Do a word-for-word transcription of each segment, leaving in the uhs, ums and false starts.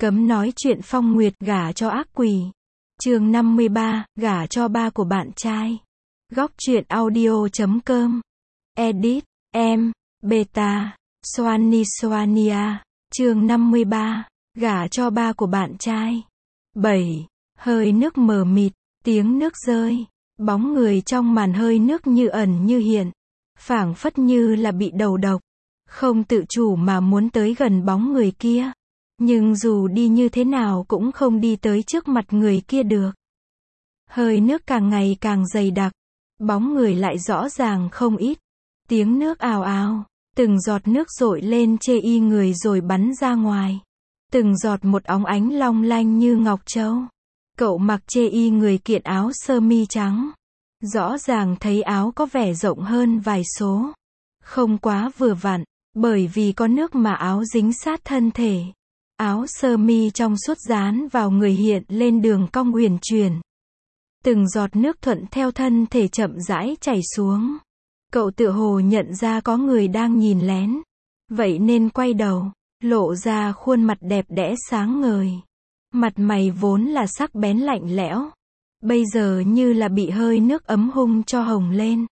Cấm nói chuyện Phong Nguyệt gả cho ác quỷ. Chương năm mươi ba, gả cho ba của bạn trai. Góc truyện audio chấm com. Edit, em, Beta, Soani Soania. Chương năm mươi ba, gả cho ba của bạn trai. bảy. Hơi nước mờ mịt, tiếng nước rơi, bóng người trong màn hơi nước như ẩn như hiện, phảng phất như là bị đầu độc, không tự chủ mà muốn tới gần bóng người kia, nhưng dù đi như thế nào cũng không đi tới trước mặt người kia được. Hơi nước càng ngày càng dày đặc, bóng người lại rõ ràng không ít, tiếng nước ào ào, từng giọt nước dội lên chê y người rồi bắn ra ngoài, từng giọt một óng ánh long lanh như ngọc châu. Cậu mặc chê y người kiện áo sơ mi trắng, rõ ràng thấy áo có vẻ rộng hơn vài số, không quá vừa vặn, bởi vì có nước mà áo dính sát thân thể. Áo sơ mi trong suốt dán vào người hiện lên đường cong huyền chuyển. Từng giọt nước thuận theo thân thể chậm rãi chảy xuống. Cậu tựa hồ nhận ra có người đang nhìn lén, vậy nên quay đầu, lộ ra khuôn mặt đẹp đẽ sáng ngời. Mặt mày vốn là sắc bén lạnh lẽo, bây giờ như là bị hơi nước ấm hung cho hồng lên.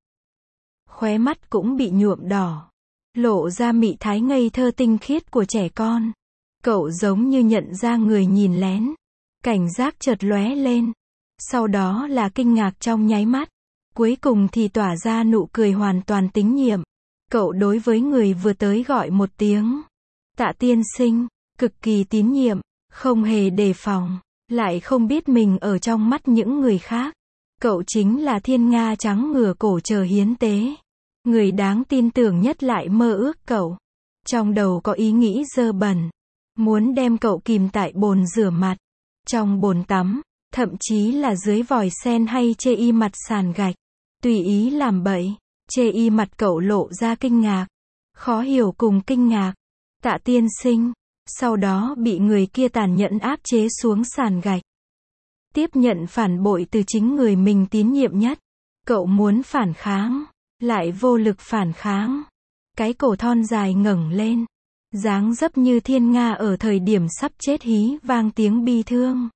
Khóe mắt cũng bị nhuộm đỏ, lộ ra mị thái ngây thơ tinh khiết của trẻ con. Cậu giống như nhận ra người nhìn lén, cảnh giác chợt lóe lên, sau đó là kinh ngạc trong nháy mắt, cuối cùng thì tỏa ra nụ cười hoàn toàn tín nhiệm. Cậu đối với người vừa tới gọi một tiếng Tạ tiên sinh, cực kỳ tín nhiệm, không hề đề phòng, lại không biết mình ở trong mắt những người khác. Cậu chính là thiên nga trắng ngửa cổ chờ hiến tế. Người đáng tin tưởng nhất lại mơ ước cậu. Trong đầu có ý nghĩ dơ bẩn, muốn đem cậu kìm tại bồn rửa mặt, trong bồn tắm, thậm chí là dưới vòi sen hay chê y mặt sàn gạch. Tùy ý làm bậy, chê y mặt cậu lộ ra kinh ngạc, khó hiểu cùng kinh ngạc. Tạ tiên sinh, sau đó bị người kia tàn nhẫn áp chế xuống sàn gạch. Tiếp nhận phản bội từ chính người mình tín nhiệm nhất. Cậu muốn phản kháng, lại vô lực phản kháng. Cái cổ thon dài ngẩng lên, dáng dấp như thiên nga ở thời điểm sắp chết hí vang tiếng bi thương.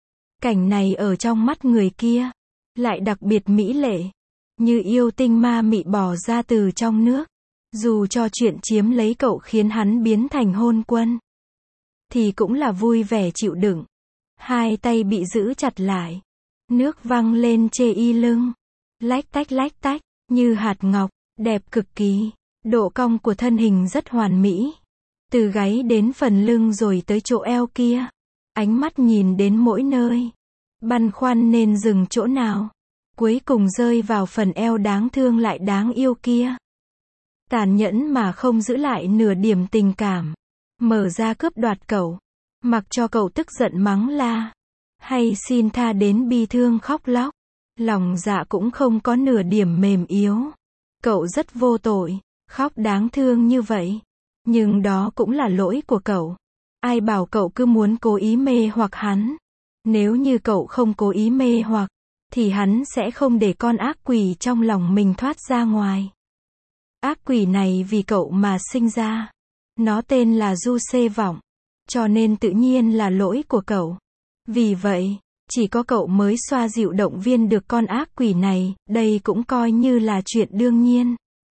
Cảnh này ở trong mắt người kia, lại đặc biệt mỹ lệ, như yêu tinh ma mị bò ra từ trong nước. Dù cho chuyện chiếm lấy cậu khiến hắn biến thành hôn quân, thì cũng là vui vẻ chịu đựng. Hai tay bị giữ chặt lại, nước văng lên chê y lưng, lách tách lách tách, như hạt ngọc, đẹp cực kỳ. Độ cong của thân hình rất hoàn mỹ, từ gáy đến phần lưng rồi tới chỗ eo kia, ánh mắt nhìn đến mỗi nơi, băn khoăn nên dừng chỗ nào, cuối cùng rơi vào phần eo đáng thương lại đáng yêu kia. Tàn nhẫn mà không giữ lại nửa điểm tình cảm, mở ra cướp đoạt cậu, mặc cho cậu tức giận mắng la, hay xin tha đến bi thương khóc lóc, lòng dạ cũng không có nửa điểm mềm yếu. Cậu rất vô tội, khóc đáng thương như vậy, nhưng đó cũng là lỗi của cậu. Ai bảo cậu cứ muốn cố ý mê hoặc hắn? Nếu như cậu không cố ý mê hoặc, thì hắn sẽ không để con ác quỷ trong lòng mình thoát ra ngoài. Ác quỷ này vì cậu mà sinh ra. Nó tên là Du Xê Vọng, cho nên tự nhiên là lỗi của cậu. Vì vậy, chỉ có cậu mới xoa dịu động viên được con ác quỷ này, đây cũng coi như là chuyện đương nhiên.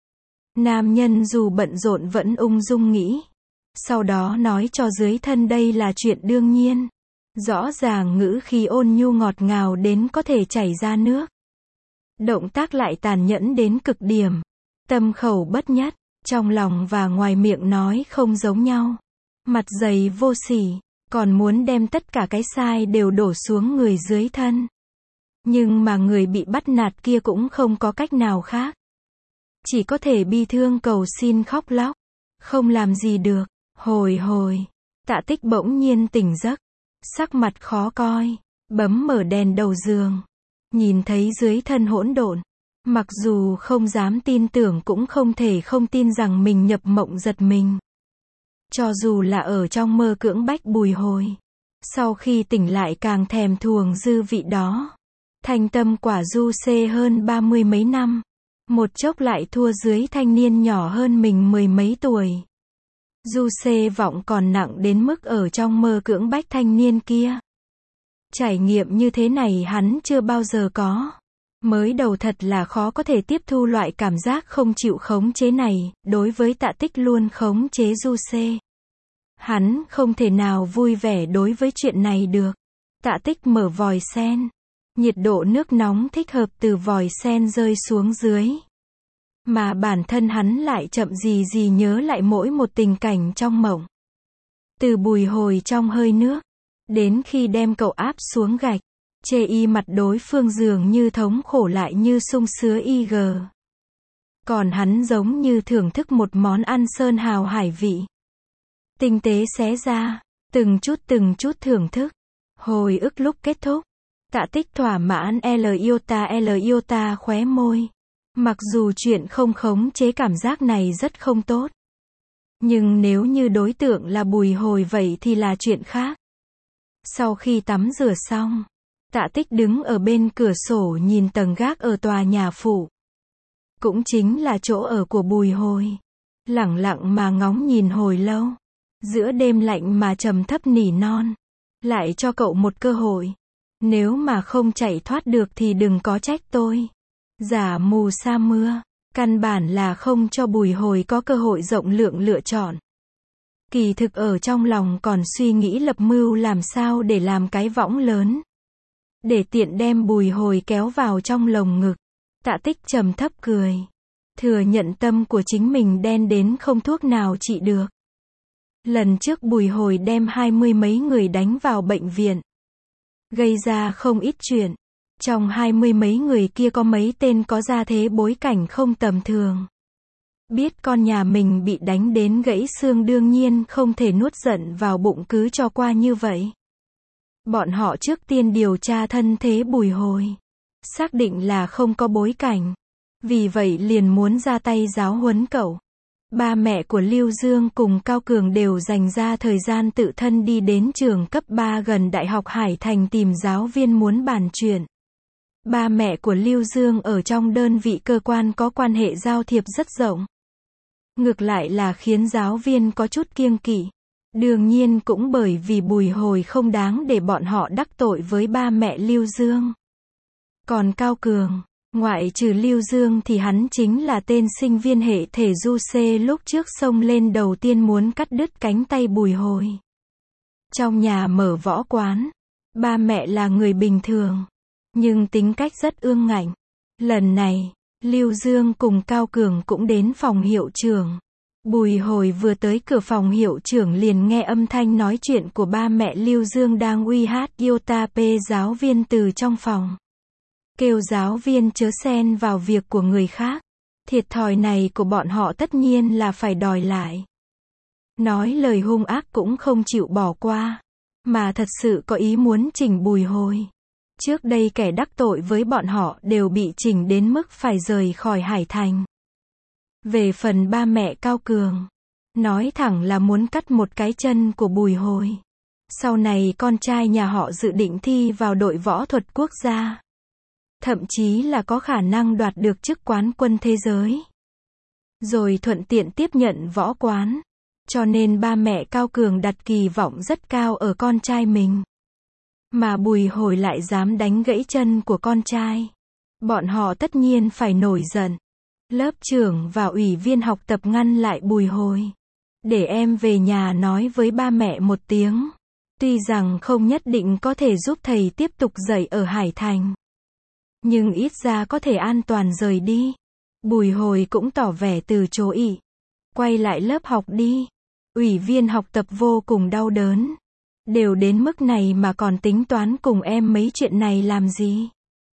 Nam nhân dù bận rộn vẫn ung dung nghĩ, sau đó nói cho dưới thân đây là chuyện đương nhiên. Rõ ràng ngữ khí ôn nhu ngọt ngào đến có thể chảy ra nước. Động tác lại tàn nhẫn đến cực điểm. Tâm khẩu bất nhất, trong lòng và ngoài miệng nói không giống nhau. Mặt dày vô sỉ, còn muốn đem tất cả cái sai đều đổ xuống người dưới thân. Nhưng mà người bị bắt nạt kia cũng không có cách nào khác, chỉ có thể bi thương cầu xin khóc lóc, không làm gì được. Hồi hồi, Tạ Tích bỗng nhiên tỉnh giấc, sắc mặt khó coi, bấm mở đèn đầu giường, nhìn thấy dưới thân hỗn độn. Mặc dù không dám tin tưởng cũng không thể không tin rằng mình nhập mộng giật mình. Cho dù là ở trong mơ cưỡng bách bùi hồi, sau khi tỉnh lại càng thèm thuồng dư vị đó. Thanh tâm quả Du Xê hơn ba mươi mấy năm, một chốc lại thua dưới thanh niên nhỏ hơn mình mười mấy tuổi. Du xê vọng còn nặng đến mức ở trong mơ cưỡng bách thanh niên kia. Trải nghiệm như thế này hắn chưa bao giờ có. Mới đầu thật là khó có thể tiếp thu loại cảm giác không chịu khống chế này, đối với Tạ Tích luôn khống chế Du xê. Hắn không thể nào vui vẻ đối với chuyện này được. Tạ Tích mở vòi sen. Nhiệt độ nước nóng thích hợp từ vòi sen rơi xuống dưới. Mà bản thân hắn lại chậm gì gì nhớ lại mỗi một tình cảnh trong mộng. Từ bùi hồi trong hơi nước, đến khi đem cậu áp xuống gạch, chê y mặt đối phương dường như thống khổ lại như sung sứa y gờ. Còn hắn giống như thưởng thức một món ăn sơn hào hải vị. Tinh tế xé ra, từng chút từng chút thưởng thức. Hồi ức lúc kết thúc. Tạ Tích thỏa mãn L iota L iota khóe môi. Mặc dù chuyện không khống chế cảm giác này rất không tốt. Nhưng nếu như đối tượng là bùi hồi vậy thì là chuyện khác. Sau khi tắm rửa xong, Tạ Tích đứng ở bên cửa sổ nhìn tầng gác ở tòa nhà phụ. Cũng chính là chỗ ở của bùi hồi. Lẳng lặng mà ngóng nhìn hồi lâu. Giữa đêm lạnh mà trầm thấp nỉ non. Lại cho cậu một cơ hội. Nếu mà không chạy thoát được thì đừng có trách tôi. Giả mù sa mưa. Căn bản là không cho bùi hồi có cơ hội rộng lượng lựa chọn. Kỳ thực ở trong lòng còn suy nghĩ lập mưu làm sao để làm cái võng lớn. Để tiện đem bùi hồi kéo vào trong lồng ngực. Tạ Tích trầm thấp cười. Thừa nhận tâm của chính mình đen đến không thuốc nào trị được. Lần trước bùi hồi đem hai mươi mấy người đánh vào bệnh viện. Gây ra không ít chuyện. Trong hai mươi mấy người kia có mấy tên có gia thế bối cảnh không tầm thường. Biết con nhà mình bị đánh đến gãy xương đương nhiên không thể nuốt giận vào bụng cứ cho qua như vậy. Bọn họ trước tiên điều tra thân thế bùi hồi. Xác định là không có bối cảnh. Vì vậy liền muốn ra tay giáo huấn cậu. Ba mẹ của Lưu Dương cùng Cao Cường đều dành ra thời gian tự thân đi đến trường cấp ba gần Đại học Hải Thành tìm giáo viên muốn bàn chuyện. Ba mẹ của Lưu Dương ở trong đơn vị cơ quan có quan hệ giao thiệp rất rộng. Ngược lại là khiến giáo viên có chút kiêng kỵ. Đương nhiên cũng bởi vì bùi hồi không đáng để bọn họ đắc tội với ba mẹ Lưu Dương. Còn Cao Cường, ngoại trừ Lưu Dương thì hắn chính là tên sinh viên hệ thể du xê lúc trước xông lên đầu tiên muốn cắt đứt cánh tay bùi hồi. Trong nhà mở võ quán, ba mẹ là người bình thường, nhưng tính cách rất ương ngạnh. Lần này, Lưu Dương cùng Cao Cường cũng đến phòng hiệu trưởng. Bùi hồi vừa tới cửa phòng hiệu trưởng liền nghe âm thanh nói chuyện của ba mẹ Lưu Dương đang uy hát iota p giáo viên từ trong phòng. Kêu giáo viên chớ xen vào việc của người khác. Thiệt thòi này của bọn họ tất nhiên là phải đòi lại. Nói lời hung ác cũng không chịu bỏ qua. Mà thật sự có ý muốn chỉnh bùi hồi. Trước đây kẻ đắc tội với bọn họ đều bị chỉnh đến mức phải rời khỏi Hải Thành. Về phần ba mẹ Cao Cường, nói thẳng là muốn cắt một cái chân của bùi hồi. Sau này con trai nhà họ dự định thi vào đội võ thuật quốc gia. Thậm chí là có khả năng đoạt được chức quán quân thế giới. Rồi thuận tiện tiếp nhận võ quán. Cho nên ba mẹ Cao Cường đặt kỳ vọng rất cao ở con trai mình. Mà bùi hồi lại dám đánh gãy chân của con trai. Bọn họ tất nhiên phải nổi giận. Lớp trưởng và ủy viên học tập ngăn lại bùi hồi. Để em về nhà nói với ba mẹ một tiếng. Tuy rằng không nhất định có thể giúp thầy tiếp tục dạy ở Hải Thành. Nhưng ít ra có thể an toàn rời đi. Bùi hồi cũng tỏ vẻ từ chối. Quay lại lớp học đi. Ủy viên học tập vô cùng đau đớn. Đều đến mức này mà còn tính toán cùng em mấy chuyện này làm gì?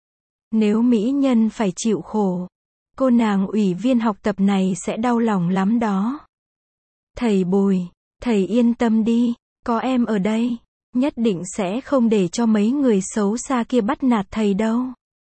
Nếu mỹ nhân phải chịu khổ, cô nàng ủy viên học tập này sẽ đau lòng lắm đó. Thầy Bùi, thầy yên tâm đi, có em ở đây, nhất định sẽ không để cho mấy người xấu xa kia bắt nạt thầy đâu.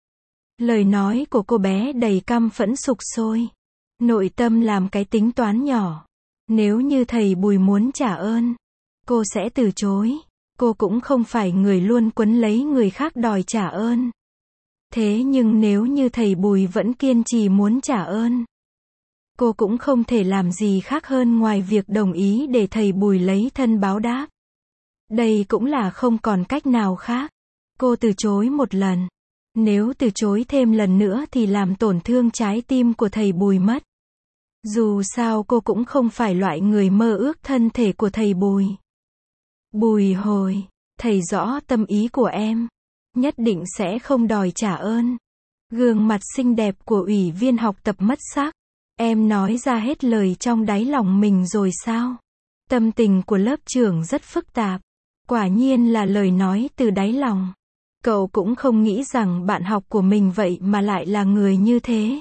Lời nói của cô bé đầy căm phẫn sục sôi. Nội tâm làm cái tính toán nhỏ. Nếu như thầy Bùi muốn trả ơn, cô sẽ từ chối. Cô cũng không phải người luôn quấn lấy người khác đòi trả ơn. Thế nhưng nếu như thầy Bùi vẫn kiên trì muốn trả ơn, Cô cũng không thể làm gì khác hơn ngoài việc đồng ý để thầy Bùi lấy thân báo đáp. Đây cũng là không còn cách nào khác. Cô từ chối một lần. Nếu từ chối thêm lần nữa thì làm tổn thương trái tim của thầy Bùi mất. Dù sao cô cũng không phải loại người mơ ước thân thể của thầy Bùi. Bùi Hồi, thầy rõ tâm ý của em. Nhất định sẽ không đòi trả ơn. Gương mặt xinh đẹp của ủy viên học tập mất sắc. Em nói ra hết lời trong đáy lòng mình rồi sao? Tâm tình của lớp trưởng rất phức tạp. Quả nhiên là lời nói từ đáy lòng. Cậu cũng không nghĩ rằng bạn học của mình vậy mà lại là người như thế.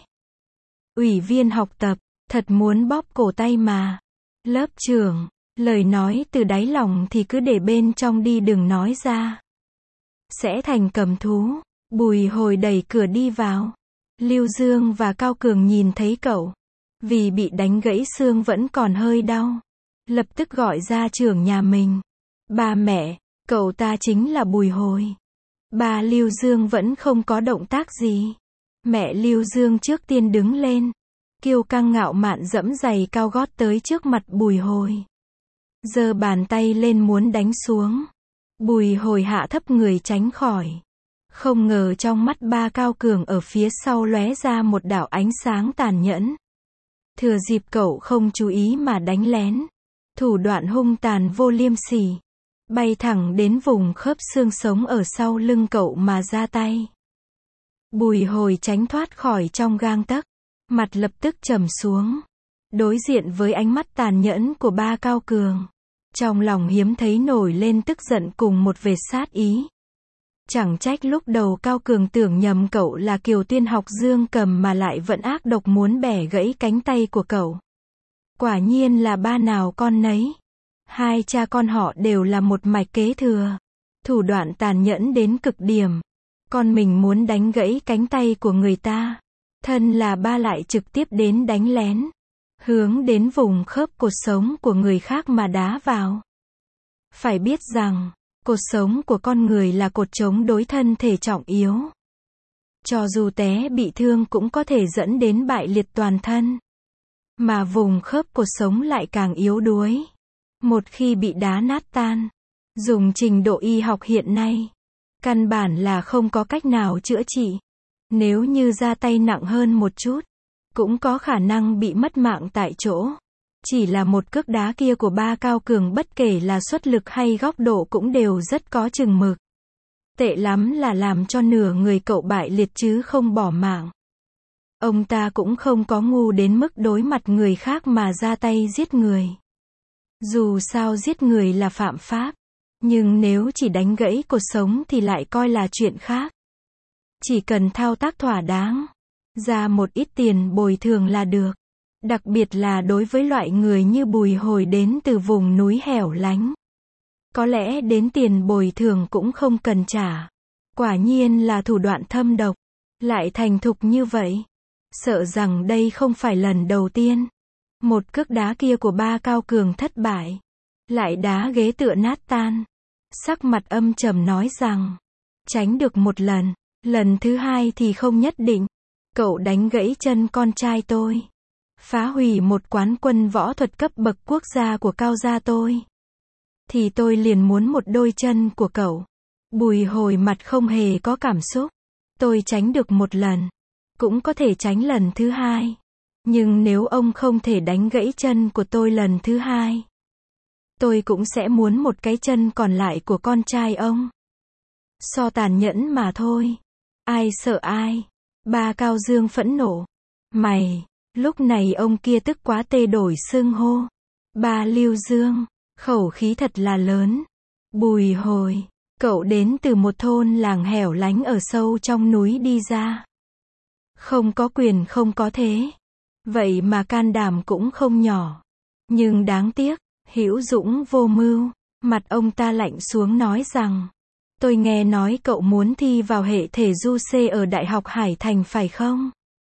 Ủy viên học tập, thật muốn bóp cổ tay mà. Lớp trưởng, lời nói từ đáy lòng thì cứ để bên trong đi, đừng nói ra. Sẽ thành cầm thú. Bùi Hồi đẩy cửa đi vào. Lưu Dương và Cao Cường nhìn thấy cậu. Vì bị đánh gãy xương vẫn còn hơi đau. Lập tức gọi ra trưởng nhà mình. Ba mẹ, cậu ta chính là Bùi Hồi. Ba Lưu Dương vẫn không có động tác gì. Mẹ Lưu Dương trước tiên đứng lên. Kiêu căng ngạo mạn dẫm giày cao gót tới trước mặt Bùi Hồi. Giơ bàn tay lên muốn đánh xuống. Bùi Hồi hạ thấp người tránh khỏi. Không ngờ trong mắt ba Cao Cường ở phía sau lóe ra một đạo ánh sáng tàn nhẫn. Thừa dịp cậu không chú ý mà đánh lén. Thủ đoạn hung tàn vô liêm sỉ. Bay thẳng đến vùng khớp xương sống ở sau lưng cậu mà ra tay. Bùi Hồi tránh thoát khỏi trong gang tấc. Mặt lập tức trầm xuống. Đối diện với ánh mắt tàn nhẫn của ba Cao Cường. Trong lòng hiếm thấy nổi lên tức giận cùng một vệt sát ý. Chẳng trách lúc đầu Cao Cường tưởng nhầm cậu là Kiều Tuyên học Dương Cầm mà lại vẫn ác độc muốn bẻ gãy cánh tay của cậu. Quả nhiên là ba nào con nấy. Hai cha con họ đều là một mạch kế thừa. Thủ đoạn tàn nhẫn đến cực điểm. Con mình muốn đánh gãy cánh tay của người ta. Thân là ba lại trực tiếp đến đánh lén. Hướng đến vùng khớp cột sống của người khác mà đá vào. Phải biết rằng, cột sống của con người là cột chống đối thân thể trọng yếu. Cho dù té bị thương cũng có thể dẫn đến bại liệt toàn thân. Mà vùng khớp cột sống lại càng yếu đuối. Một khi bị đá nát tan, dùng trình độ y học hiện nay, căn bản là không có cách nào chữa trị. Nếu như ra tay nặng hơn một chút, cũng có khả năng bị mất mạng tại chỗ. Chỉ là một cước đá kia của ba Cao Cường bất kể là xuất lực hay góc độ cũng đều rất có chừng mực. Tệ lắm là làm cho nửa người cậu bại liệt chứ không bỏ mạng. Ông ta cũng không có ngu đến mức đối mặt người khác mà ra tay giết người. Dù sao giết người là phạm pháp. Nhưng nếu chỉ đánh gãy cột sống thì lại coi là chuyện khác. Chỉ cần thao tác thỏa đáng, ra một ít tiền bồi thường là được. Đặc biệt là đối với loại người như Bùi Hồi đến từ vùng núi hẻo lánh. Có lẽ đến tiền bồi thường cũng không cần trả. Quả nhiên là thủ đoạn thâm độc. Lại thành thục như vậy. Sợ rằng đây không phải lần đầu tiên. Một cước đá kia của ba Cao Cường thất bại. Lại đá ghế tựa nát tan. Sắc mặt âm trầm nói rằng, tránh được một lần, lần thứ hai thì không nhất định. Cậu đánh gãy chân con trai tôi. Phá hủy một quán quân võ thuật cấp bậc quốc gia của Cao gia tôi. Thì tôi liền muốn một đôi chân của cậu. Bùi Hồi mặt không hề có cảm xúc. Tôi tránh được một lần. Cũng có thể tránh lần thứ hai. Nhưng nếu ông không thể đánh gãy chân của tôi lần thứ hai, tôi cũng sẽ muốn một cái chân còn lại của con trai ông. So tàn nhẫn mà thôi. Ai sợ ai. Ba Cao Dương phẫn nộ. Mày. Lúc này ông kia tức quá tê đổi xưng hô. Ba Lưu Dương. Khẩu khí thật là lớn. Bùi Hồi. Cậu đến từ một thôn làng hẻo lánh ở sâu trong núi đi ra. Không có quyền không có thế. Vậy mà can đảm cũng không nhỏ. Nhưng đáng tiếc, hữu dũng vô mưu. Mặt ông ta lạnh xuống nói rằng, tôi nghe nói cậu muốn thi vào hệ thể du C ở Đại học Hải Thành phải không?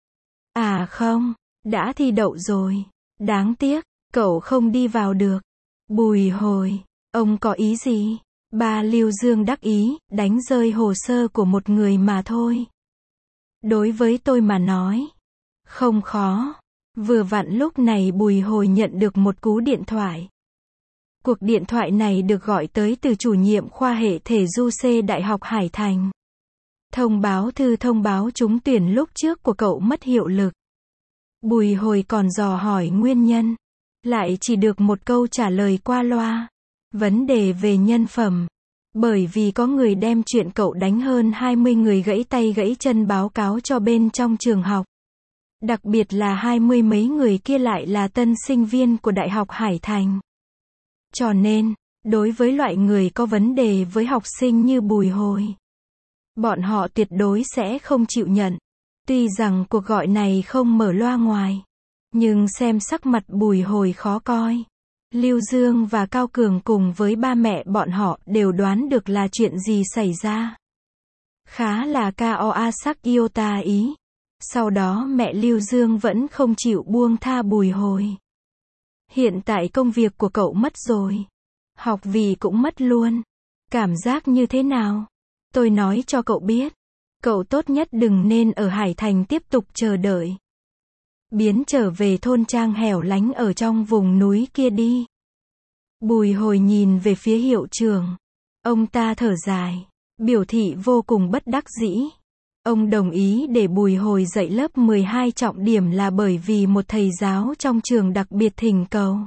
À không, đã thi đậu rồi. Đáng tiếc, cậu không đi vào được. Bùi Hồi, ông có ý gì? Ba Lưu Dương đắc ý, đánh rơi hồ sơ của một người mà thôi. Đối với tôi mà nói, không khó. Vừa vặn lúc này Bùi Hồi nhận được một cú điện thoại. Cuộc điện thoại này được gọi tới từ chủ nhiệm khoa hệ thể du C Đại học Hải Thành. Thông báo thư thông báo trúng tuyển lúc trước của cậu mất hiệu lực. Bùi Hồi còn dò hỏi nguyên nhân, lại chỉ được một câu trả lời qua loa. Vấn đề về nhân phẩm. Bởi vì có người đem chuyện cậu đánh hơn hai mươi người gãy tay gãy chân báo cáo cho bên trong trường học. Đặc biệt là hai mươi mấy người kia lại là tân sinh viên của Đại học Hải Thành. Cho nên, đối với loại người có vấn đề với học sinh như Bùi Hồi, bọn họ tuyệt đối sẽ không chịu nhận. Tuy rằng cuộc gọi này không mở loa ngoài, nhưng xem sắc mặt Bùi Hồi khó coi. Lưu Dương và Cao Cường cùng với ba mẹ bọn họ đều đoán được là chuyện gì xảy ra. Khá là cao a sắc iota ý. Sau đó mẹ Lưu Dương vẫn không chịu buông tha Bùi Hồi. Hiện tại công việc của cậu mất rồi. Học vì cũng mất luôn. Cảm giác như thế nào? Tôi nói cho cậu biết. Cậu tốt nhất đừng nên ở Hải Thành tiếp tục chờ đợi. Biến trở về thôn trang hẻo lánh ở trong vùng núi kia đi. Bùi Hồi nhìn về phía hiệu trưởng. Ông ta thở dài, biểu thị vô cùng bất đắc dĩ. Ông đồng ý để Bùi Hồi dạy lớp mười hai trọng điểm là bởi vì một thầy giáo trong trường đặc biệt thỉnh cầu.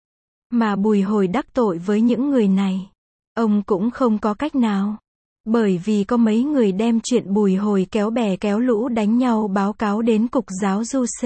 Mà Bùi Hồi đắc tội với những người này, ông cũng không có cách nào. Bởi vì có mấy người đem chuyện Bùi Hồi kéo bè kéo lũ đánh nhau báo cáo đến cục giáo du C.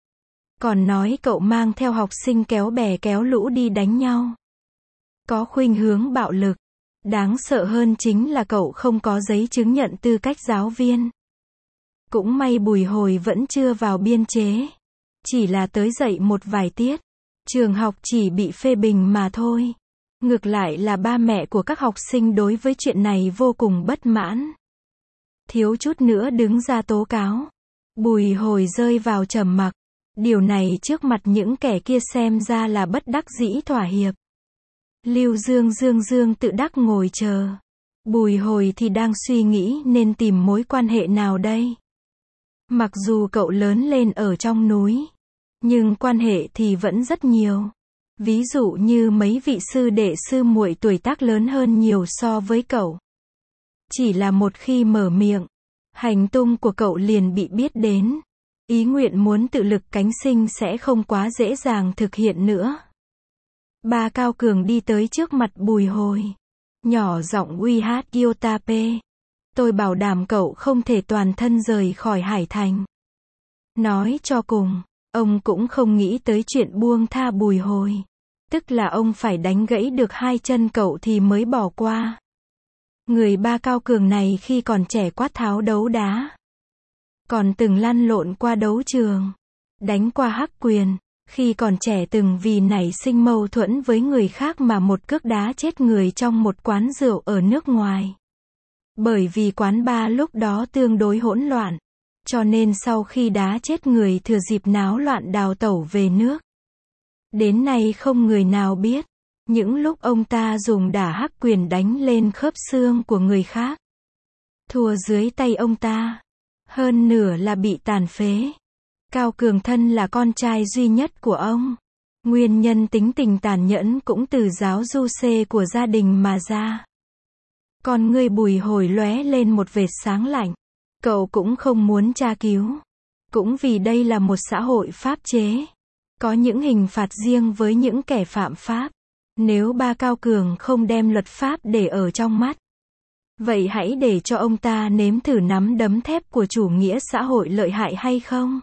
Còn nói cậu mang theo học sinh kéo bè kéo lũ đi đánh nhau. Có khuynh hướng bạo lực. Đáng sợ hơn chính là cậu không có giấy chứng nhận tư cách giáo viên. Cũng may Bùi Hồi vẫn chưa vào biên chế. Chỉ là tới dạy một vài tiết. Trường học chỉ bị phê bình mà thôi. Ngược lại là ba mẹ của các học sinh đối với chuyện này vô cùng bất mãn. Thiếu chút nữa đứng ra tố cáo. Bùi Hồi rơi vào trầm mặc. Điều này trước mặt những kẻ kia xem ra là bất đắc dĩ thỏa hiệp. Lưu Dương Dương Dương tự đắc ngồi chờ. Bùi Hồi thì đang suy nghĩ nên tìm mối quan hệ nào đây. Mặc dù cậu lớn lên ở trong núi, nhưng quan hệ thì vẫn rất nhiều. Ví dụ như mấy vị sư đệ sư muội tuổi tác lớn hơn nhiều so với cậu. Chỉ là một khi mở miệng, hành tung của cậu liền bị biết đến. Ý nguyện muốn tự lực cánh sinh sẽ không quá dễ dàng thực hiện nữa. Ba Cao Cường đi tới trước mặt Bùi Hồi. Nhỏ giọng uy hát iota p. Tôi bảo đảm cậu không thể toàn thân rời khỏi Hải Thành. Nói cho cùng, ông cũng không nghĩ tới chuyện buông tha Bùi Hồi. Tức là ông phải đánh gãy được hai chân cậu thì mới bỏ qua. Người ba Cao Cường này khi còn trẻ quát tháo đấu đá. Còn từng lăn lộn qua đấu trường. Đánh qua hắc quyền. Khi còn trẻ từng vì nảy sinh mâu thuẫn với người khác mà một cước đá chết người trong một quán rượu ở nước ngoài. Bởi vì quán bar lúc đó tương đối hỗn loạn. Cho nên sau khi đá chết người thừa dịp náo loạn đào tẩu về nước. Đến nay không người nào biết. Những lúc ông ta dùng đả hắc quyền đánh lên khớp xương của người khác. Thua dưới tay ông ta. Hơn nửa là bị tàn phế. Cao Cường thân là con trai duy nhất của ông. Nguyên nhân tính tình tàn nhẫn cũng từ giáo du C của gia đình mà ra. Con ngươi Bùi Hồi lóe lên một vệt sáng lạnh. Cậu cũng không muốn tra cứu. Cũng vì đây là một xã hội pháp chế. Có những hình phạt riêng với những kẻ phạm pháp. Nếu ba Cao Cường không đem luật pháp để ở trong mắt, vậy hãy để cho ông ta nếm thử nắm đấm thép của chủ nghĩa xã hội lợi hại hay không.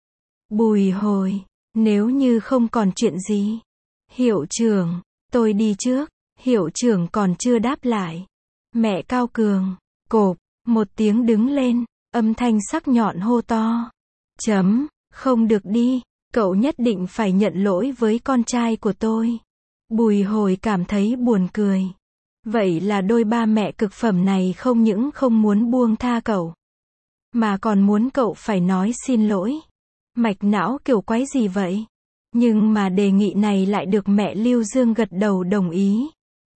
Bùi Hồi, nếu như không còn chuyện gì. Hiệu trưởng, tôi đi trước. Hiệu trưởng còn chưa đáp lại. Mẹ Cao Cường, cộp, một tiếng đứng lên, âm thanh sắc nhọn hô to. Chấm, không được đi, cậu nhất định phải nhận lỗi với con trai của tôi. Bùi Hồi cảm thấy buồn cười. Vậy là đôi ba mẹ cực phẩm này không những không muốn buông tha cậu, mà còn muốn cậu phải nói xin lỗi. Mạch não kiểu quái gì vậy? Nhưng mà đề nghị này lại được mẹ Lưu Dương gật đầu đồng ý.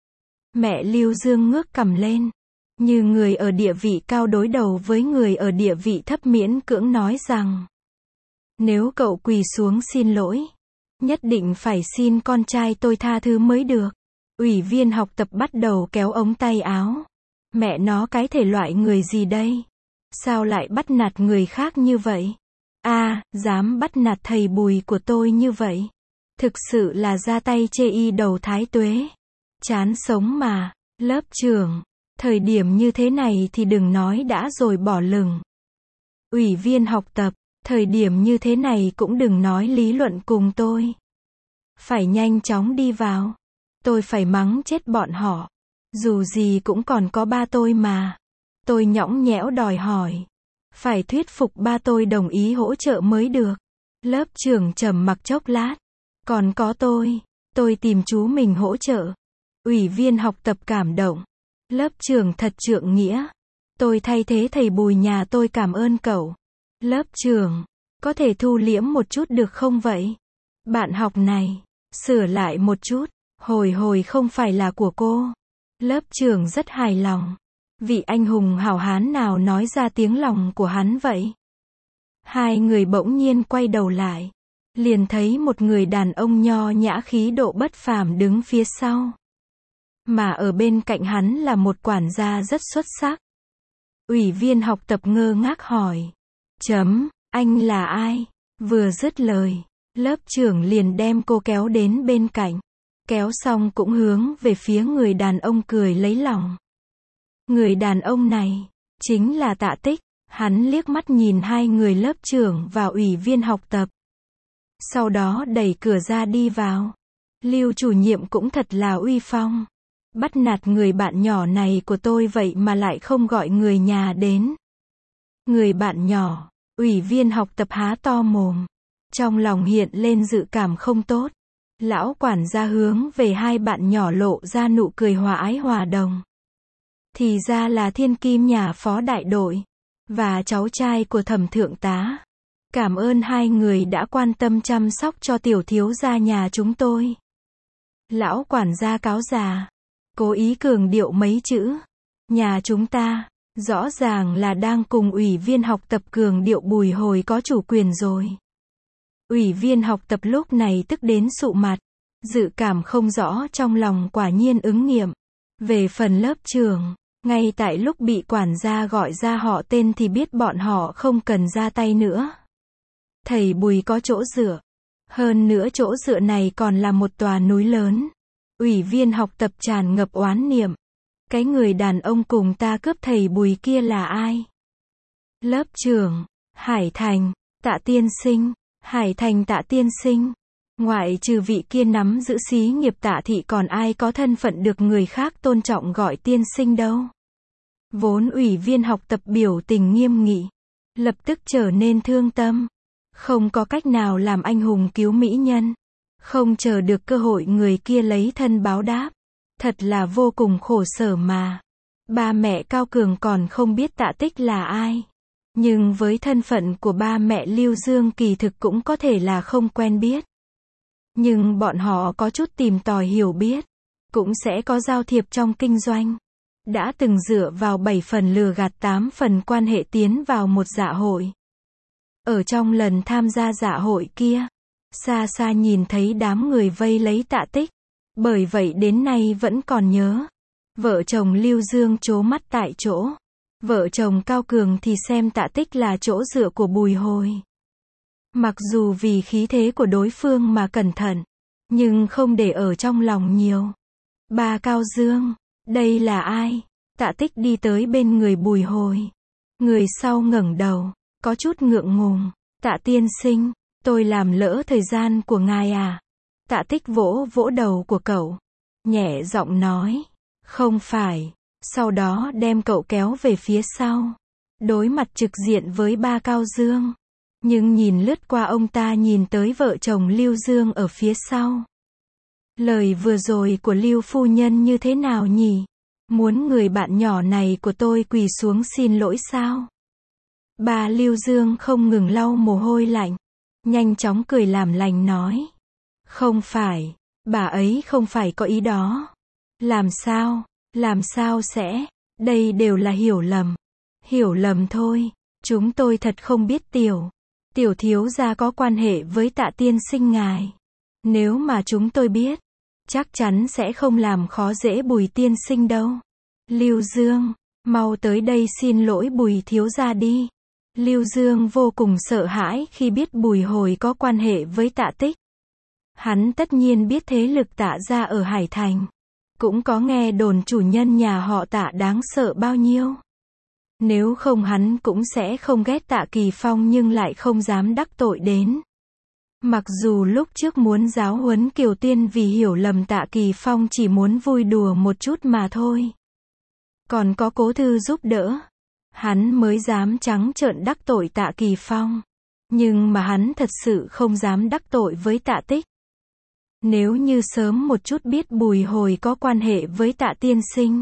Mẹ Lưu Dương ngước cằm lên, như người ở địa vị cao đối đầu với người ở địa vị thấp miễn cưỡng nói rằng. Nếu cậu quỳ xuống xin lỗi, nhất định phải xin con trai tôi tha thứ mới được. Ủy viên học tập bắt đầu kéo ống tay áo. Mẹ nó cái thể loại người gì đây? Sao lại bắt nạt người khác như vậy? A, dám bắt nạt thầy Bùi của tôi như vậy. Thực sự là ra tay chê y đầu thái tuế. Chán sống mà. Lớp trưởng, thời điểm như thế này thì đừng nói đã rồi bỏ lửng. Ủy viên học tập, thời điểm như thế này cũng đừng nói lý luận cùng tôi. Phải nhanh chóng đi vào. Tôi phải mắng chết bọn họ. Dù gì cũng còn có ba tôi mà. Tôi nhõng nhẽo đòi hỏi. Phải thuyết phục ba tôi đồng ý hỗ trợ mới được. Lớp trưởng trầm mặc chốc lát. Còn có tôi. Tôi tìm chú mình hỗ trợ. Ủy viên học tập cảm động. Lớp trưởng thật trượng nghĩa. Tôi thay thế thầy Bùi nhà tôi cảm ơn cậu. Lớp trưởng, có thể thu liễm một chút được không vậy? Bạn học này, sửa lại một chút. Hồi hồi không phải là của cô. Lớp trưởng rất hài lòng. Vị anh hùng hảo hán nào nói ra tiếng lòng của hắn vậy? Hai người bỗng nhiên quay đầu lại. Liền thấy một người đàn ông nho nhã khí độ bất phàm đứng phía sau. Mà ở bên cạnh hắn là một quản gia rất xuất sắc. Ủy viên học tập ngơ ngác hỏi. Chấm, anh là ai? Vừa dứt lời, lớp trưởng liền đem cô kéo đến bên cạnh. Kéo xong cũng hướng về phía người đàn ông cười lấy lòng. Người đàn ông này, chính là Tạ Tích. Hắn liếc mắt nhìn hai người lớp trưởng và ủy viên học tập. Sau đó đẩy cửa ra đi vào. Lưu chủ nhiệm cũng thật là uy phong. Bắt nạt người bạn nhỏ này của tôi vậy mà lại không gọi người nhà đến. Người bạn nhỏ, ủy viên học tập há to mồm. Trong lòng hiện lên dự cảm không tốt. Lão quản gia hướng về hai bạn nhỏ lộ ra nụ cười hòa ái hòa đồng. Thì ra là thiên kim nhà phó đại đội. Và cháu trai của thẩm thượng tá. Cảm ơn hai người đã quan tâm chăm sóc cho tiểu thiếu gia nhà chúng tôi. Lão quản gia cáo già. Cố ý cường điệu mấy chữ. Nhà chúng ta, rõ ràng là đang cùng ủy viên học tập cường điệu Bùi hồi có chủ quyền rồi. Ủy viên học tập lúc này tức đến sụ mặt. Dự cảm không rõ trong lòng quả nhiên ứng nghiệm. Về phần lớp trưởng, ngay tại lúc bị quản gia gọi ra họ tên thì biết bọn họ không cần ra tay nữa. Thầy Bùi có chỗ dựa. Hơn nữa chỗ dựa này còn là một tòa núi lớn. Ủy viên học tập tràn ngập oán niệm. Cái người đàn ông cùng ta cướp thầy Bùi kia là ai? Lớp trưởng, Hải Thành, Tạ tiên sinh. Hải Thành Tạ tiên sinh. Ngoại trừ vị kia nắm giữ xí nghiệp Tạ thị còn ai có thân phận được người khác tôn trọng gọi tiên sinh đâu. Vốn ủy viên học tập biểu tình nghiêm nghị. Lập tức trở nên thương tâm. Không có cách nào làm anh hùng cứu mỹ nhân. Không chờ được cơ hội người kia lấy thân báo đáp. Thật là vô cùng khổ sở mà. Ba mẹ Cao Cường còn không biết Tạ Tích là ai. Nhưng với thân phận của ba mẹ Lưu Dương kỳ thực cũng có thể là không quen biết. Nhưng bọn họ có chút tìm tòi hiểu biết. Cũng sẽ có giao thiệp trong kinh doanh. Đã từng dựa vào bảy phần lừa gạt tám phần quan hệ tiến vào một dạ hội. Ở trong lần tham gia dạ hội kia, xa xa nhìn thấy đám người vây lấy Tạ Tích. Bởi vậy đến nay vẫn còn nhớ. Vợ chồng Lưu Dương trố mắt tại chỗ. Vợ chồng Cao Cường thì xem Tạ Tích là chỗ dựa của Bùi hồi. Mặc dù vì khí thế của đối phương mà cẩn thận, nhưng không để ở trong lòng nhiều. Ba Cao Dương, đây là ai? Tạ Tích đi tới bên người Bùi hồi. Người sau ngẩng đầu, có chút ngượng ngùng. Tạ tiên sinh, tôi làm lỡ thời gian của ngài à? Tạ Tích vỗ vỗ đầu của cậu. Nhẹ giọng nói. Không phải. Sau đó đem cậu kéo về phía sau. Đối mặt trực diện với ba Cao Dương. Nhưng nhìn lướt qua ông ta nhìn tới vợ chồng Lưu Dương ở phía sau. Lời vừa rồi của Lưu phu nhân như thế nào nhỉ? Muốn người bạn nhỏ này của tôi quỳ xuống xin lỗi sao? Bà Lưu Dương không ngừng lau mồ hôi lạnh. Nhanh chóng cười làm lành nói. Không phải. Bà ấy không phải có ý đó. Làm sao? Làm sao sẽ? Đây đều là hiểu lầm. Hiểu lầm thôi. Chúng tôi thật không biết tiểu. Tiểu thiếu gia có quan hệ với Tạ tiên sinh ngài. Nếu mà chúng tôi biết, chắc chắn sẽ không làm khó dễ Bùi tiên sinh đâu. Lưu Dương, mau tới đây xin lỗi Bùi thiếu gia đi. Lưu Dương vô cùng sợ hãi khi biết Bùi Hồi có quan hệ với Tạ Tích. Hắn tất nhiên biết thế lực Tạ gia ở Hải Thành. Cũng có nghe đồn chủ nhân nhà họ Tạ đáng sợ bao nhiêu. Nếu không hắn cũng sẽ không ghét Tạ Kỳ Phong nhưng lại không dám đắc tội đến. Mặc dù lúc trước muốn giáo huấn Kiều Tiên vì hiểu lầm Tạ Kỳ Phong chỉ muốn vui đùa một chút mà thôi. Còn có Cố Thư giúp đỡ, hắn mới dám trắng trợn đắc tội Tạ Kỳ Phong. Nhưng mà hắn thật sự không dám đắc tội với Tạ Tích. Nếu như sớm một chút biết Bùi Hồi có quan hệ với Tạ tiên sinh,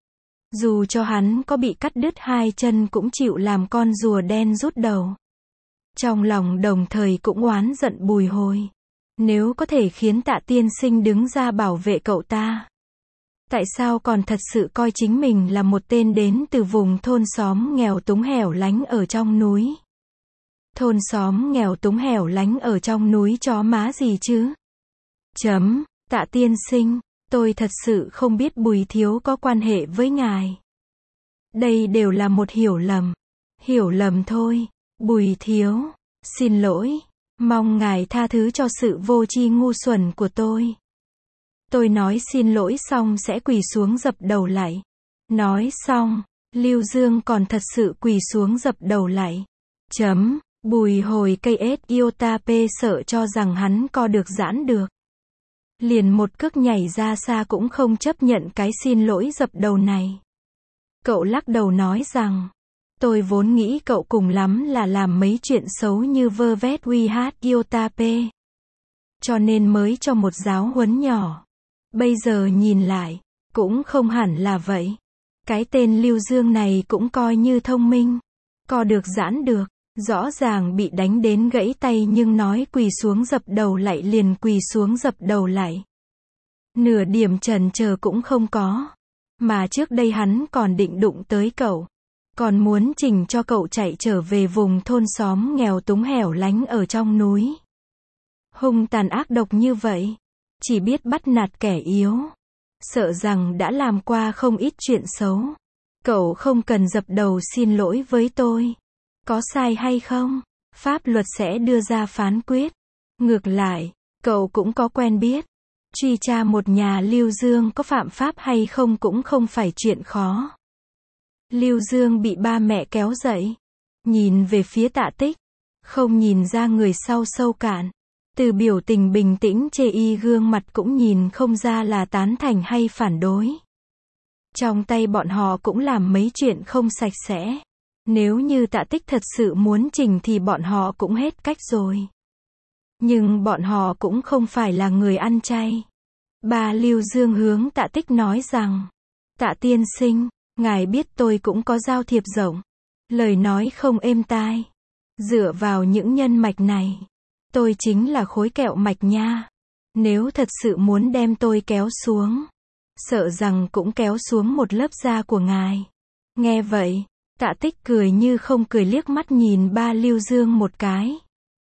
dù cho hắn có bị cắt đứt hai chân cũng chịu làm con rùa đen rút đầu. Trong lòng đồng thời cũng oán giận Bùi Hồi. Nếu có thể khiến Tạ tiên sinh đứng ra bảo vệ cậu ta, tại sao còn thật sự coi chính mình là một tên đến từ vùng thôn xóm nghèo túng hẻo lánh ở trong núi. Thôn xóm nghèo túng hẻo lánh ở trong núi chó má gì chứ? Chấm, Tạ tiên sinh, tôi thật sự không biết Bùi thiếu có quan hệ với ngài. Đây đều là một hiểu lầm. Hiểu lầm thôi. Bùi thiếu, xin lỗi, mong ngài tha thứ cho sự vô tri ngu xuẩn của tôi. Tôi nói xin lỗi xong sẽ quỳ xuống dập đầu lại. Nói xong, Lưu Dương còn thật sự quỳ xuống dập đầu lại. Chấm, Bùi Hồi cây ết iota p sợ cho rằng hắn co được giãn được. Liền một cước nhảy ra xa cũng không chấp nhận cái xin lỗi dập đầu này. Cậu lắc đầu nói rằng, tôi vốn nghĩ cậu cùng lắm là làm mấy chuyện xấu như vơ vét uy hát iota p. Cho nên mới cho một giáo huấn nhỏ. Bây giờ nhìn lại, cũng không hẳn là vậy. Cái tên Lưu Dương này cũng coi như thông minh. Co được giãn được, rõ ràng bị đánh đến gãy tay nhưng nói quỳ xuống dập đầu lại liền quỳ xuống dập đầu lại. Nửa điểm chần chờ cũng không có. Mà trước đây hắn còn định đụng tới cậu. Còn muốn chỉnh cho cậu chạy trở về vùng thôn xóm nghèo túng hẻo lánh ở trong núi. Hung tàn ác độc như vậy. Chỉ biết bắt nạt kẻ yếu. Sợ rằng đã làm qua không ít chuyện xấu. Cậu không cần dập đầu xin lỗi với tôi. Có sai hay không? Pháp luật sẽ đưa ra phán quyết. Ngược lại, cậu cũng có quen biết. Truy tra một nhà Lưu Dương có phạm pháp hay không cũng không phải chuyện khó. Lưu Dương bị ba mẹ kéo dậy. Nhìn về phía Tạ Tích. Không nhìn ra người sau sâu cạn. Từ biểu tình bình tĩnh chê y gương mặt cũng nhìn không ra là tán thành hay phản đối. Trong tay bọn họ cũng làm mấy chuyện không sạch sẽ. Nếu như Tạ Tích thật sự muốn chỉnh thì bọn họ cũng hết cách rồi. Nhưng bọn họ cũng không phải là người ăn chay. Bà Lưu Dương hướng Tạ Tích nói rằng, Tạ tiên sinh, ngài biết tôi cũng có giao thiệp rộng. Lời nói không êm tai. Dựa vào những nhân mạch này, tôi chính là khối kẹo mạch nha. Nếu thật sự muốn đem tôi kéo xuống, sợ rằng cũng kéo xuống một lớp da của ngài. Nghe vậy, Tạ Tích cười như không cười liếc mắt nhìn ba Lưu Dương một cái.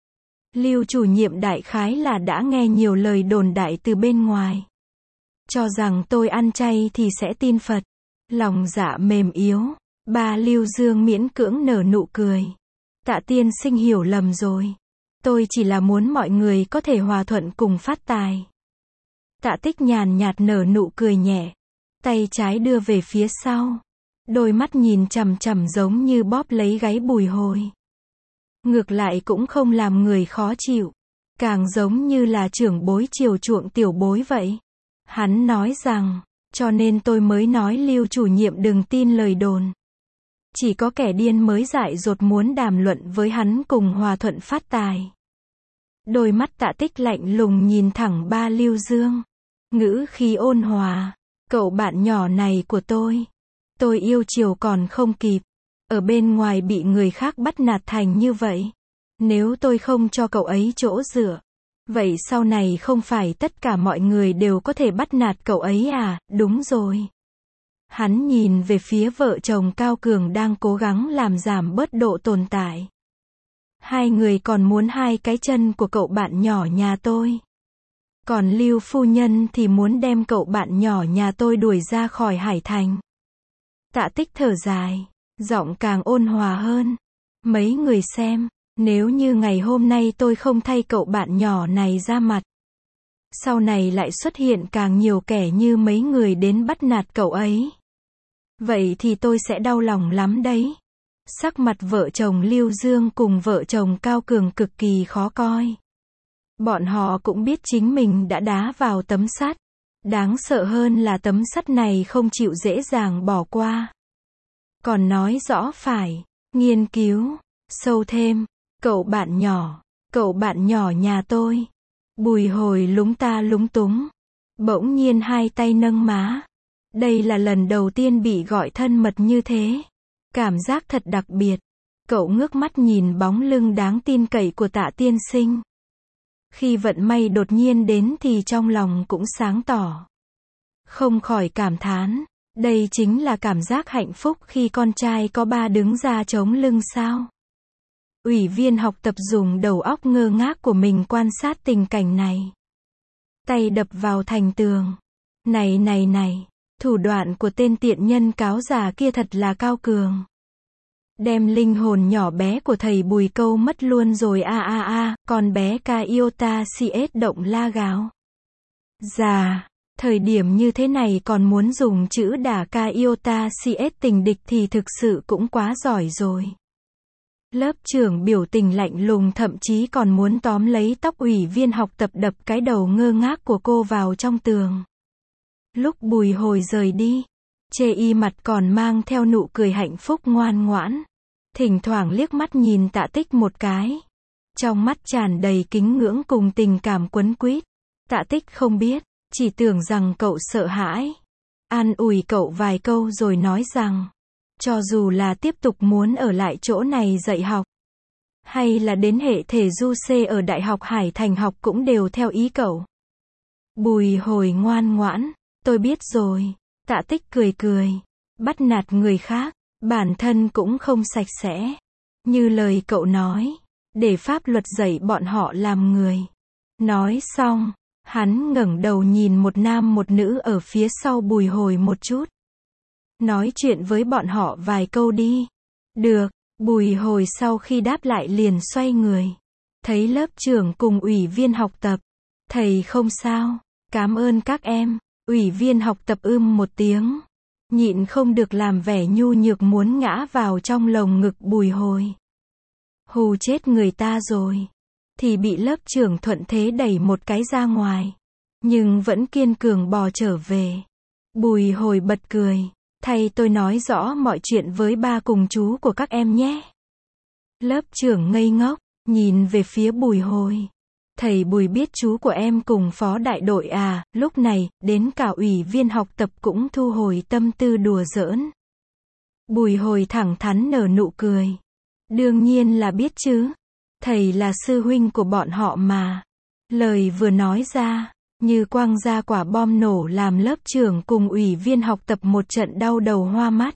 Lưu chủ nhiệm đại khái là đã nghe nhiều lời đồn đại từ bên ngoài. Cho rằng tôi ăn chay thì sẽ tin Phật. Lòng dạ mềm yếu. Ba Lưu Dương miễn cưỡng nở nụ cười. Tạ tiên sinh hiểu lầm rồi. Tôi chỉ là muốn mọi người có thể hòa thuận cùng phát tài. Tạ Tích nhàn nhạt nở nụ cười nhẹ. Tay trái đưa về phía sau. Đôi mắt nhìn chằm chằm giống như bóp lấy gáy Bùi Hồi. Ngược lại cũng không làm người khó chịu. Càng giống như là trưởng bối chiều chuộng tiểu bối vậy. Hắn nói rằng, cho nên tôi mới nói Lưu chủ nhiệm đừng tin lời đồn. Chỉ có kẻ điên mới dại dột muốn đàm luận với hắn cùng hòa thuận phát tài. Đôi mắt Tạ Tích lạnh lùng nhìn thẳng ba Lưu Dương. Ngữ khí ôn hòa. Cậu bạn nhỏ này của tôi. Tôi yêu chiều còn không kịp. Ở bên ngoài bị người khác bắt nạt thành như vậy. Nếu tôi không cho cậu ấy chỗ dựa. Vậy sau này không phải tất cả mọi người đều có thể bắt nạt cậu ấy à? Đúng rồi. Hắn nhìn về phía vợ chồng Cao Cường đang cố gắng làm giảm bớt độ tồn tại. Hai người còn muốn hai cái chân của cậu bạn nhỏ nhà tôi. Còn Lưu phu nhân thì muốn đem cậu bạn nhỏ nhà tôi đuổi ra khỏi Hải Thành. Tạ Tích thở dài, giọng càng ôn hòa hơn. Mấy người xem, nếu như ngày hôm nay tôi không thay cậu bạn nhỏ này ra mặt, sau này lại xuất hiện càng nhiều kẻ như mấy người đến bắt nạt cậu ấy, vậy thì tôi sẽ đau lòng lắm đấy. Sắc mặt vợ chồng Lưu Dương cùng vợ chồng Cao Cường cực kỳ khó coi. Bọn họ cũng biết chính mình đã đá vào tấm sắt. Đáng sợ hơn là tấm sắt này không chịu dễ dàng bỏ qua. Còn nói rõ phải, nghiên cứu, sâu thêm, cậu bạn nhỏ, cậu bạn nhỏ nhà tôi. Bùi Hồi lúng ta lúng túng. Bỗng nhiên hai tay nâng má. Đây là lần đầu tiên bị gọi thân mật như thế. Cảm giác thật đặc biệt. Cậu ngước mắt nhìn bóng lưng đáng tin cậy của Tạ tiên sinh. Khi vận may đột nhiên đến thì trong lòng cũng sáng tỏ. Không khỏi cảm thán, đây chính là cảm giác hạnh phúc khi con trai có ba đứng ra chống lưng sao. Ủy viên học tập dùng đầu óc ngơ ngác của mình quan sát tình cảnh này. Tay đập vào thành tường. Này này này, thủ đoạn của tên tiện nhân cáo già kia thật là cao cường. Đem linh hồn nhỏ bé của thầy Bùi câu mất luôn rồi a a a, con bé Kaiota xê ét động la gáo. Già, thời điểm như thế này còn muốn dùng chữ đả Kaiota xê ét tình địch thì thực sự cũng quá giỏi rồi. Lớp trưởng biểu tình lạnh lùng thậm chí còn muốn tóm lấy tóc ủy viên học tập đập cái đầu ngơ ngác của cô vào trong tường. Lúc Bùi Hồi rời đi, chê y mặt còn mang theo nụ cười hạnh phúc ngoan ngoãn. Thỉnh thoảng liếc mắt nhìn Tạ Tích một cái. Trong mắt tràn đầy kính ngưỡng cùng tình cảm quấn quýt. Tạ Tích không biết, chỉ tưởng rằng cậu sợ hãi. An ủi cậu vài câu rồi nói rằng, cho dù là tiếp tục muốn ở lại chỗ này dạy học, hay là đến hệ thể du C ở Đại học Hải Thành học cũng đều theo ý cậu. Bùi Hồi ngoan ngoãn, tôi biết rồi. Tạ Tích cười cười. Bắt nạt người khác, bản thân cũng không sạch sẽ. Như lời cậu nói, để pháp luật dạy bọn họ làm người. Nói xong, hắn ngẩng đầu nhìn một nam một nữ ở phía sau Bùi Hồi một chút. Nói chuyện với bọn họ vài câu đi. Được, Bùi Hồi sau khi đáp lại liền xoay người. Thấy lớp trưởng cùng ủy viên học tập. Thầy không sao, cảm ơn các em. Ủy viên học tập ưm một tiếng. Nhịn không được làm vẻ nhu nhược muốn ngã vào trong lồng ngực Bùi Hồi. Hù chết người ta rồi. Thì bị lớp trưởng thuận thế đẩy một cái ra ngoài. Nhưng vẫn kiên cường bò trở về. Bùi Hồi bật cười. Thầy tôi nói rõ mọi chuyện với ba cùng chú của các em nhé. Lớp trưởng ngây ngốc, nhìn về phía Bùi Hồi. Thầy Bùi biết chú của em cùng phó đại đội à, lúc này, đến cả ủy viên học tập cũng thu hồi tâm tư đùa giỡn. Bùi Hồi thẳng thắn nở nụ cười. Đương nhiên là biết chứ. Thầy là sư huynh của bọn họ mà. Lời vừa nói ra, như quăng ra quả bom nổ làm lớp trưởng cùng ủy viên học tập một trận đau đầu hoa mắt.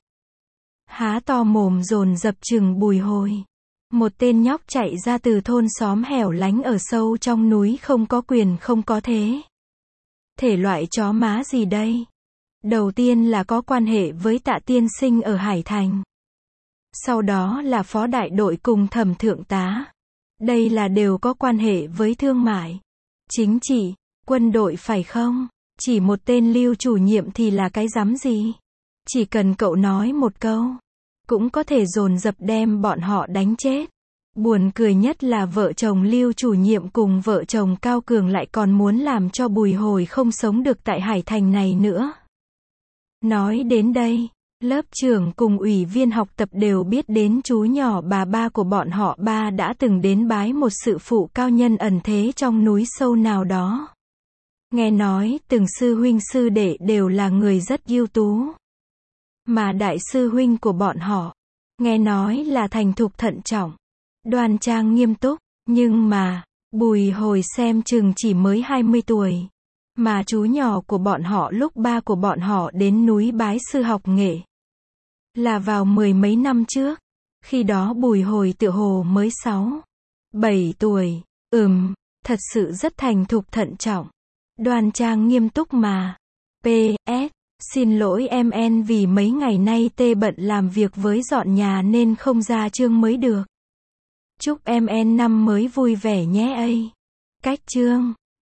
Há to mồm dồn dập chừng Bùi Hồi. Một tên nhóc chạy ra từ thôn xóm hẻo lánh ở sâu trong núi không có quyền không có thế. Thể loại chó má gì đây? Đầu tiên là có quan hệ với Tạ tiên sinh ở Hải Thành. Sau đó là phó đại đội cùng Thẩm thượng tá. Đây là đều có quan hệ với thương mại, chính trị, quân đội phải không? Chỉ một tên Lưu chủ nhiệm thì là cái rắm gì? Chỉ cần cậu nói một câu, cũng có thể dồn dập đem bọn họ đánh chết. Buồn cười nhất là vợ chồng Lưu chủ nhiệm cùng vợ chồng Cao Cường lại còn muốn làm cho Bùi Hồi không sống được tại Hải Thành này nữa. Nói đến đây, lớp trưởng cùng ủy viên học tập đều biết đến chú nhỏ bà ba của bọn họ ba đã từng đến bái một sự phụ cao nhân ẩn thế trong núi sâu nào đó. Nghe nói từng sư huynh sư đệ đều là người rất ưu tú. Mà đại sư huynh của bọn họ, nghe nói là thành thục thận trọng, đoan trang nghiêm túc, nhưng mà, Bùi Hồi xem chừng chỉ mới hai mươi tuổi. Mà chú nhỏ của bọn họ lúc ba của bọn họ đến núi bái sư học nghệ. Là vào mười mấy năm trước. Khi đó Bùi Hồi tựa hồ mới sáu, bảy tuổi. Ừm, thật sự rất thành thục thận trọng. Đoan trang nghiêm túc mà. pê ét. Xin lỗi em en vì mấy ngày nay tê bận làm việc với dọn nhà nên không ra chương mới được. Chúc em en năm mới vui vẻ nhé ấy. Cách chương.